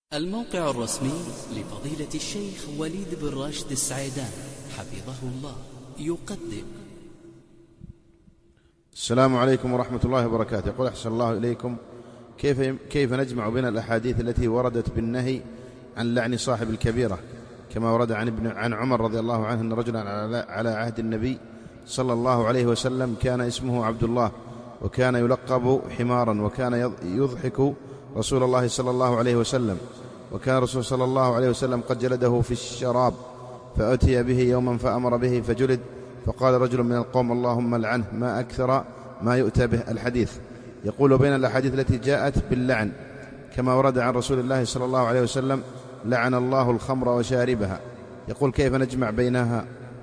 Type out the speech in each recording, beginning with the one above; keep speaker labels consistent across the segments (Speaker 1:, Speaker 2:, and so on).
Speaker 1: الموقع الرسمي لفضيلة الشيخ وليد بن راشد السعيدان حفظه الله يقدم.
Speaker 2: السلام عليكم ورحمة الله وبركاته. يقول أحسن الله إليكم، كيف نجمع بين الأحاديث التي وردت بالنهي عن لعن صاحب الكبيرة كما ورد عن عمر رضي الله عنه أن رجلا على عهد النبي صلى الله عليه وسلم كان اسمه عبد الله وكان يلقب حمارا وكان يضحك رسول الله صلى الله عليه وسلم، وكان رسول صلى الله عليه وسلم قد جلده في الشراب، فأتي به يوما فأمر به فجلد، فقال رجل من القوم اللهم لعنه ما أكثر ما يؤتى به الحديث. يقول بين الأحاديث التي جاءت باللعن كما ورد عن رسول الله صلى الله عليه وسلم لعن الله الخمر وشاربها. يقول كيف نجمع بينها؟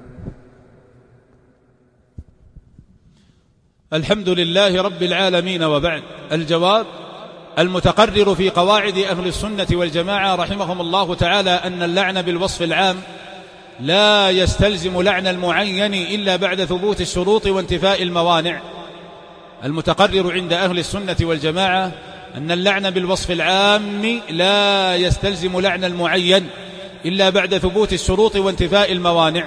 Speaker 3: الحمد لله رب العالمين، وبعد. الجواب: المتقرر في قواعد أهل السنة والجماعة رحمهم الله تعالى أن اللعن بالوصف العام لا يستلزم لعن المعين إلا بعد ثبوت الشروط وانتفاء الموانع. المتقرر عند أهل السنة والجماعة أن اللعن بالوصف العام لا يستلزم لعن المعين إلا بعد ثبوت الشروط وانتفاء الموانع.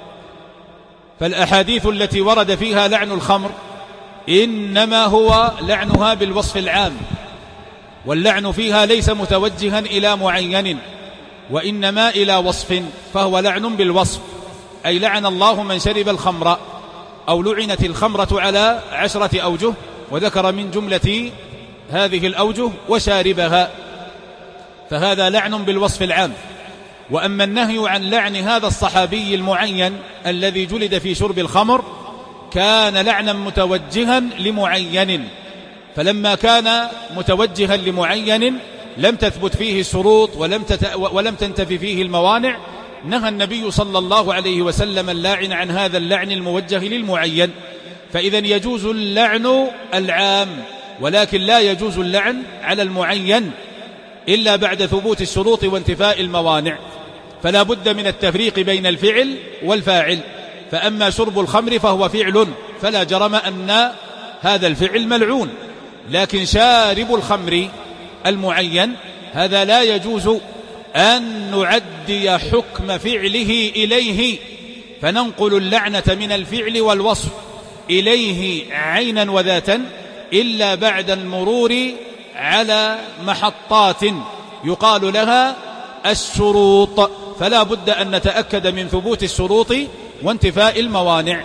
Speaker 3: فالأحاديث التي ورد فيها لعن الخمر إنما هو لعنها بالوصف العام، واللعن فيها ليس متوجها إلى معين وإنما إلى وصف، فهو لعن بالوصف، أي لعن الله من شرب الخمر، أو لعنت الخمرة على 10 أوجه، وذكر من جملة هذه الأوجه وشاربها، فهذا لعن بالوصف العام. وأما النهي عن لعن هذا الصحابي المعين الذي جلد في شرب الخمر كان لعنا متوجها لمعين، فلما كان متوجها لمعين لم تثبت فيه الشروط ولم تنتفي فيه الموانع، نهى النبي صلى الله عليه وسلم اللاعن عن هذا اللعن الموجه للمعين. فإذا يجوز اللعن العام، ولكن لا يجوز اللعن على المعين إلا بعد ثبوت الشروط وانتفاء الموانع. فلا بد من التفريق بين الفعل والفاعل. فأما شرب الخمر فهو فعل فلا جرم أن هذا الفعل ملعون، لكن شارب الخمر المعين هذا لا يجوز أن نعدي حكم فعله إليه، فننقل اللعنة من الفعل والوصف إليه عينا وذاتا إلا بعد المرور على محطات يقال لها الشروط. فلا بد أن نتأكد من ثبوت الشروط وانتفاء الموانع،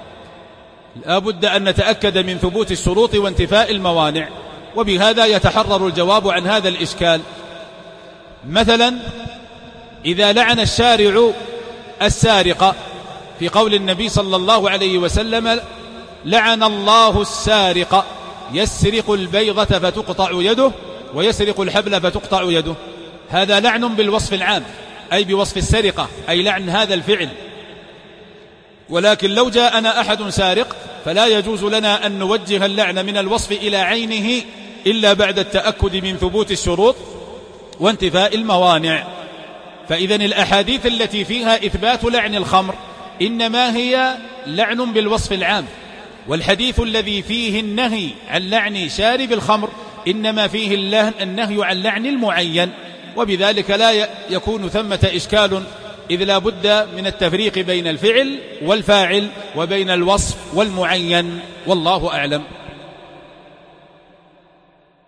Speaker 3: لا بد أن نتأكد من ثبوت الشروط وانتفاء الموانع. وبهذا يتحرر الجواب عن هذا الإشكال. مثلا إذا لعن الشارع السارق في قول النبي صلى الله عليه وسلم لعن الله السارق يسرق البيضة فتقطع يده ويسرق الحبل فتقطع يده، هذا لعن بالوصف العام أي بوصف السرقة، أي لعن هذا الفعل. ولكن لو جاءنا أحد سارق فلا يجوز لنا أن نوجه اللعن من الوصف إلى عينه إلا بعد التأكد من ثبوت الشروط وانتفاء الموانع. فإذن الأحاديث التي فيها إثبات لعن الخمر إنما هي لعن بالوصف العام، والحديث الذي فيه النهي عن لعن شارب الخمر إنما فيه النهي عن لعن المعين، وبذلك لا يكون ثمة إشكال، إذ لا بد من التفريق بين الفعل والفاعل وبين الوصف والمعين، والله أعلم.